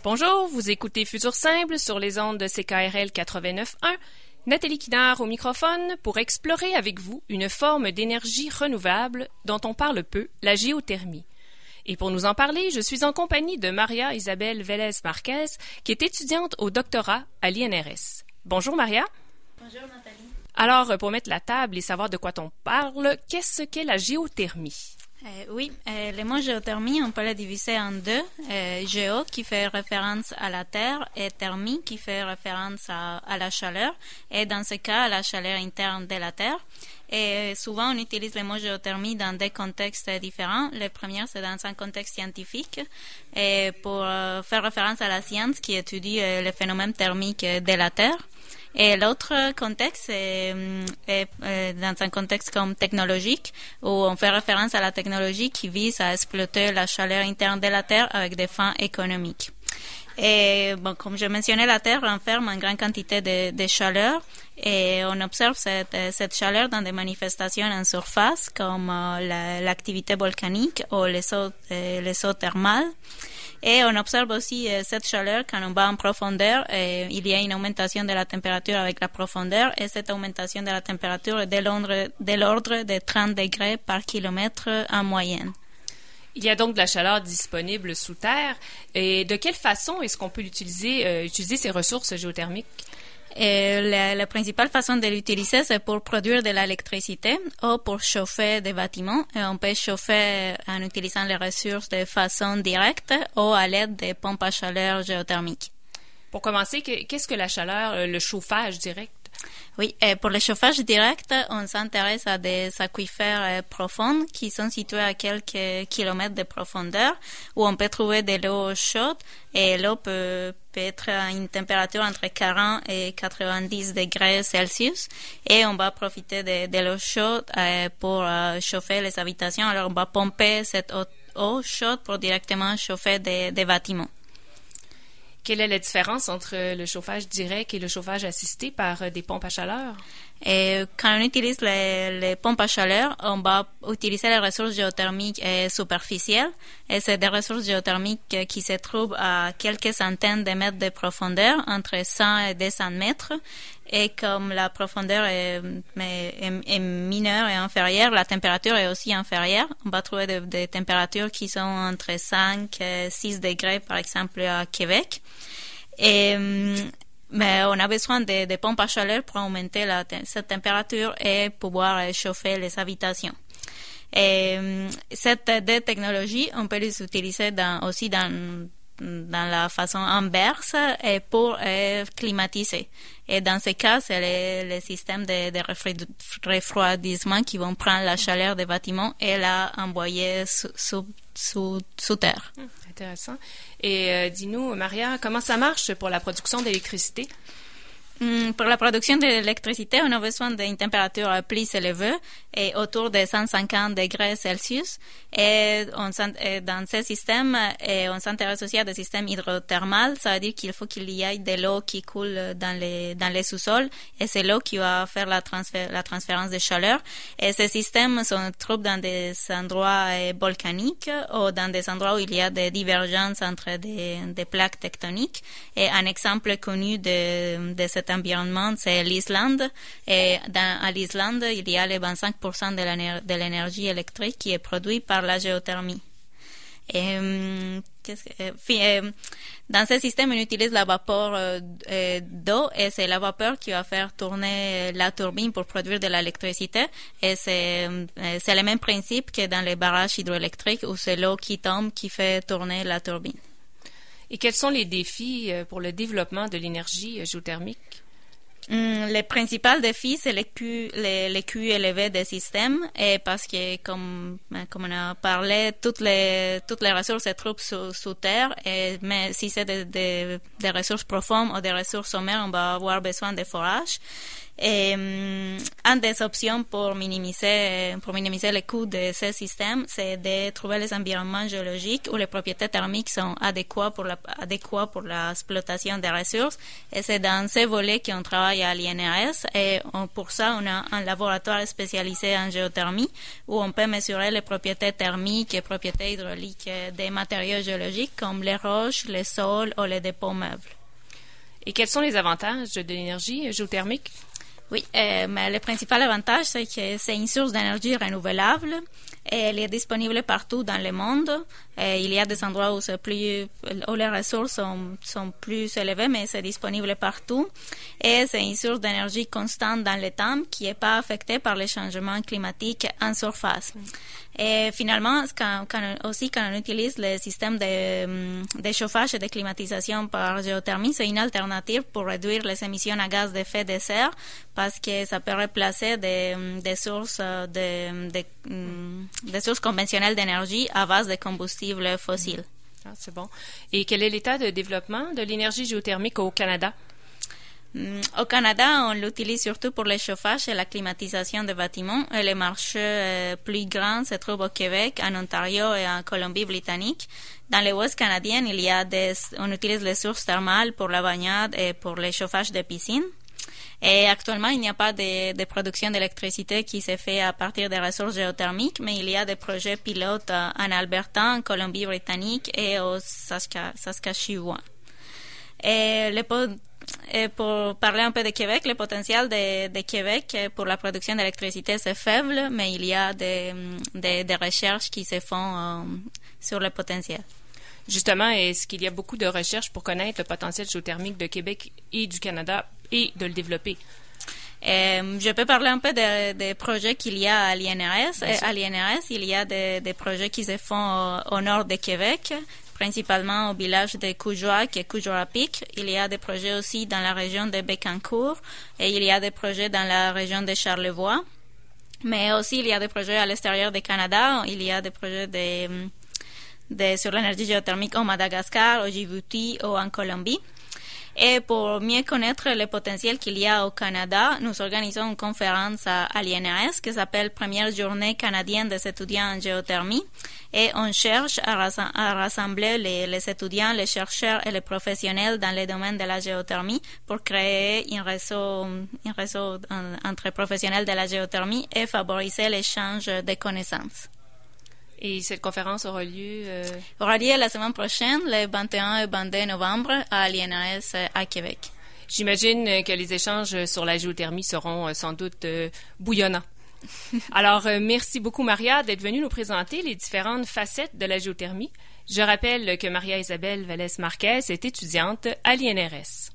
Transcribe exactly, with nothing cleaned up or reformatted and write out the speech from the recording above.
Bonjour, vous écoutez Futur Simple sur les ondes de C K R L quatre-vingt-neuf point un. Nathalie Kinard au microphone pour explorer avec vous une forme d'énergie renouvelable dont on parle peu, la géothermie. Et pour nous en parler, je suis en compagnie de Maria Isabelle Vélez-Marquez, qui est étudiante au doctorat à l'I N R S. Bonjour Maria. Bonjour Nathalie. Alors, pour mettre la table et savoir de quoi on parle, qu'est-ce qu'est la géothermie? Euh, oui, euh, le mot géothermie, on peut le diviser en deux. Euh, géo, qui fait référence à la terre, et thermie, qui fait référence à, à la chaleur, et dans ce cas, à la chaleur interne de la terre. Et souvent, on utilise le mot géothermie dans des contextes différents. Le premier, c'est dans un contexte scientifique, et pour euh, faire référence à la science qui étudie euh, les phénomènes thermiques de la Terre. Et l'autre contexte est, est, est dans un contexte comme technologique, où on fait référence à la technologie qui vise à exploiter la chaleur interne de la Terre avec des fins économiques. Et bon, comme je mentionnais, la Terre renferme une grande quantité de, de chaleur et on observe cette, cette chaleur dans des manifestations en surface comme euh, la, l'activité volcanique ou les eaux, euh, les eaux thermales. Et on observe aussi euh, cette chaleur quand on va en profondeur. Et il y a une augmentation de la température avec la profondeur et cette augmentation de la température est de l'ordre de, l'ordre de trente degrés par kilomètre en moyenne. Il y a donc de la chaleur disponible sous terre. Et de quelle façon est-ce qu'on peut l'utiliser, euh, utiliser ces ressources géothermiques? Et la, la principale façon de l'utiliser, c'est pour produire de l'électricité ou pour chauffer des bâtiments. Et on peut chauffer en utilisant les ressources de façon directe ou à l'aide des pompes à chaleur géothermiques. Pour commencer, qu'est-ce que la chaleur, le chauffage direct? Oui, et pour le chauffage direct, on s'intéresse à des aquifères profonds qui sont situés à quelques kilomètres de profondeur, où on peut trouver de l'eau chaude et l'eau peut, peut être à une température entre quarante et quatre-vingt-dix degrés Celsius et on va profiter de, de l'eau chaude pour chauffer les habitations. Alors on va pomper cette eau, eau chaude pour directement chauffer des, des bâtiments. Quelle est la différence entre le chauffage direct et le chauffage assisté par des pompes à chaleur? Et quand on utilise les, les pompes à chaleur, on va utiliser les ressources géothermiques et superficielles. Et c'est des ressources géothermiques qui se trouvent à quelques centaines de mètres de profondeur, entre cent et deux cents mètres. Et comme la profondeur est, est, est mineure et inférieure, la température est aussi inférieure. On va trouver des, des températures qui sont entre cinq et six degrés, par exemple, à Québec. Et, mais on a besoin de, de pompes à chaleur pour augmenter la, cette température et pouvoir chauffer les habitations. Et cette deux technologies, on peut les utiliser dans, aussi dans dans la façon inverse et pour euh, climatiser. Et dans ce cas, c'est les, les systèmes de, de refroidissement qui vont prendre la chaleur des bâtiments et la envoyer sous, sous, sous, sous terre. Hum, intéressant. Et euh, dis-nous, Maria, comment ça marche pour la production d'électricité? Pour la production de l'électricité, on a besoin d'une température plus élevée et autour de cent cinquante degrés Celsius. Et, on, et dans ces systèmes, et on s'intéresse aussi à des systèmes hydrothermales. Ça veut dire qu'il faut qu'il y ait de l'eau qui coule dans les, dans les sous-sols et c'est l'eau qui va faire la, transfé- la transférence de chaleur. Et ces systèmes se trouvent dans des endroits volcaniques ou dans des endroits où il y a des divergences entre des, des plaques tectoniques. Et un exemple connu de, de cet environnement, c'est l'Islande. Et dans, à l'Islande, il y a les vingt-cinq pour cent de, l'éner- de l'énergie électrique qui est produite par la géothermie. Et, qu'est-ce que, euh, dans ce système, on utilise la vapeur euh, d'eau et c'est la vapeur qui va faire tourner la turbine pour produire de l'électricité. Et c'est, euh, c'est le même principe que dans les barrages hydroélectriques où c'est l'eau qui tombe qui fait tourner la turbine. Et quels sont les défis pour le développement de l'énergie géothermique? Mm, le principal défi, c'est le coût, le, le coût élevé des systèmes, et parce que, comme, comme on a parlé, toutes les, toutes les ressources se trouvent sous, sous terre, et, mais si c'est des, des, des ressources profondes ou des ressources sommaires, on va avoir besoin de forage. Et um, une des options pour minimiser, pour minimiser les coûts de ces systèmes, c'est de trouver les environnements géologiques où les propriétés thermiques sont adéquates pour la, adéquates pour l'exploitation des ressources. Et c'est dans ces volets qu'on travaille à l'I N R S. Et on, pour ça, on a un laboratoire spécialisé en géothermie où on peut mesurer les propriétés thermiques et propriétés hydrauliques des matériaux géologiques comme les roches, les sols ou les dépôts meubles. Et quels sont les avantages de l'énergie géothermique? Oui, euh, mais le principal avantage, c'est que c'est une source d'énergie renouvelable et elle est disponible partout dans le monde. Et il y a des endroits où, c'est plus, où les ressources sont, sont plus élevées, mais c'est disponible partout. Et c'est une source d'énergie constante dans le temps qui n'est pas affectée par les changements climatiques en surface. Mm. Et finalement, quand, quand, aussi quand on utilise le système de, de chauffage et de climatisation par géothermie, c'est une alternative pour réduire les émissions à gaz d'effet de serre parce que ça peut remplacer des, des sources de, de, des sources conventionnelles d'énergie à base de combustibles fossiles. Ah, c'est bon. Et quel est l'état de développement de l'énergie géothermique au Canada? Au Canada, on l'utilise surtout pour le chauffage et la climatisation des bâtiments. Et le marché euh, plus grand se trouve au Québec, en Ontario et en Colombie-Britannique. Dans l'Ouest canadien, il y a des, on utilise les sources thermales pour la baignade et pour le chauffage des piscines. Et actuellement, il n'y a pas de, de production d'électricité qui se fait à partir des ressources géothermiques, mais il y a des projets pilotes en Alberta, en Colombie-Britannique et au Saskatchewan. Et le Et pour parler un peu de Québec, le potentiel de, de Québec pour la production d'électricité c'est faible, mais il y a des, des, des recherches qui se font euh, sur le potentiel. Justement, est-ce qu'il y a beaucoup de recherches pour connaître le potentiel géothermique de Québec et du Canada et de le développer? Euh, je peux parler un peu des de projets qu'il y a à l'I N R S. À l'I N R S, il y a des de projets qui se font au, au nord de Québec, principalement au village de Coujoac et Coujoapic. Il y a des projets aussi dans la région de Bécancour et il y a des projets dans la région de Charlevoix. Mais aussi, il y a des projets à l'extérieur du Canada. Il y a des projets de, de, sur l'énergie géothermique au Madagascar, au Djibouti ou en Colombie. Et pour mieux connaître le potentiel qu'il y a au Canada, nous organisons une conférence à, à l'I N R S qui s'appelle Première journée canadienne des étudiants en géothermie. Et on cherche à, rassem- à rassembler les, les étudiants, les chercheurs et les professionnels dans le domaine de la géothermie pour créer un réseau, un réseau entre professionnels de la géothermie et favoriser l'échange de connaissances. Et cette conférence aura lieu... Euh... aura lieu la semaine prochaine, le vingt et un et vingt-deux novembre, à l'I N R S à Québec. J'imagine que les échanges sur la géothermie seront euh, sans doute euh, bouillonnants. Alors, euh, merci beaucoup, Maria, d'être venue nous présenter les différentes facettes de la géothermie. Je rappelle que Maria Isabelle Vallès-Marquez est étudiante à l'I N R S.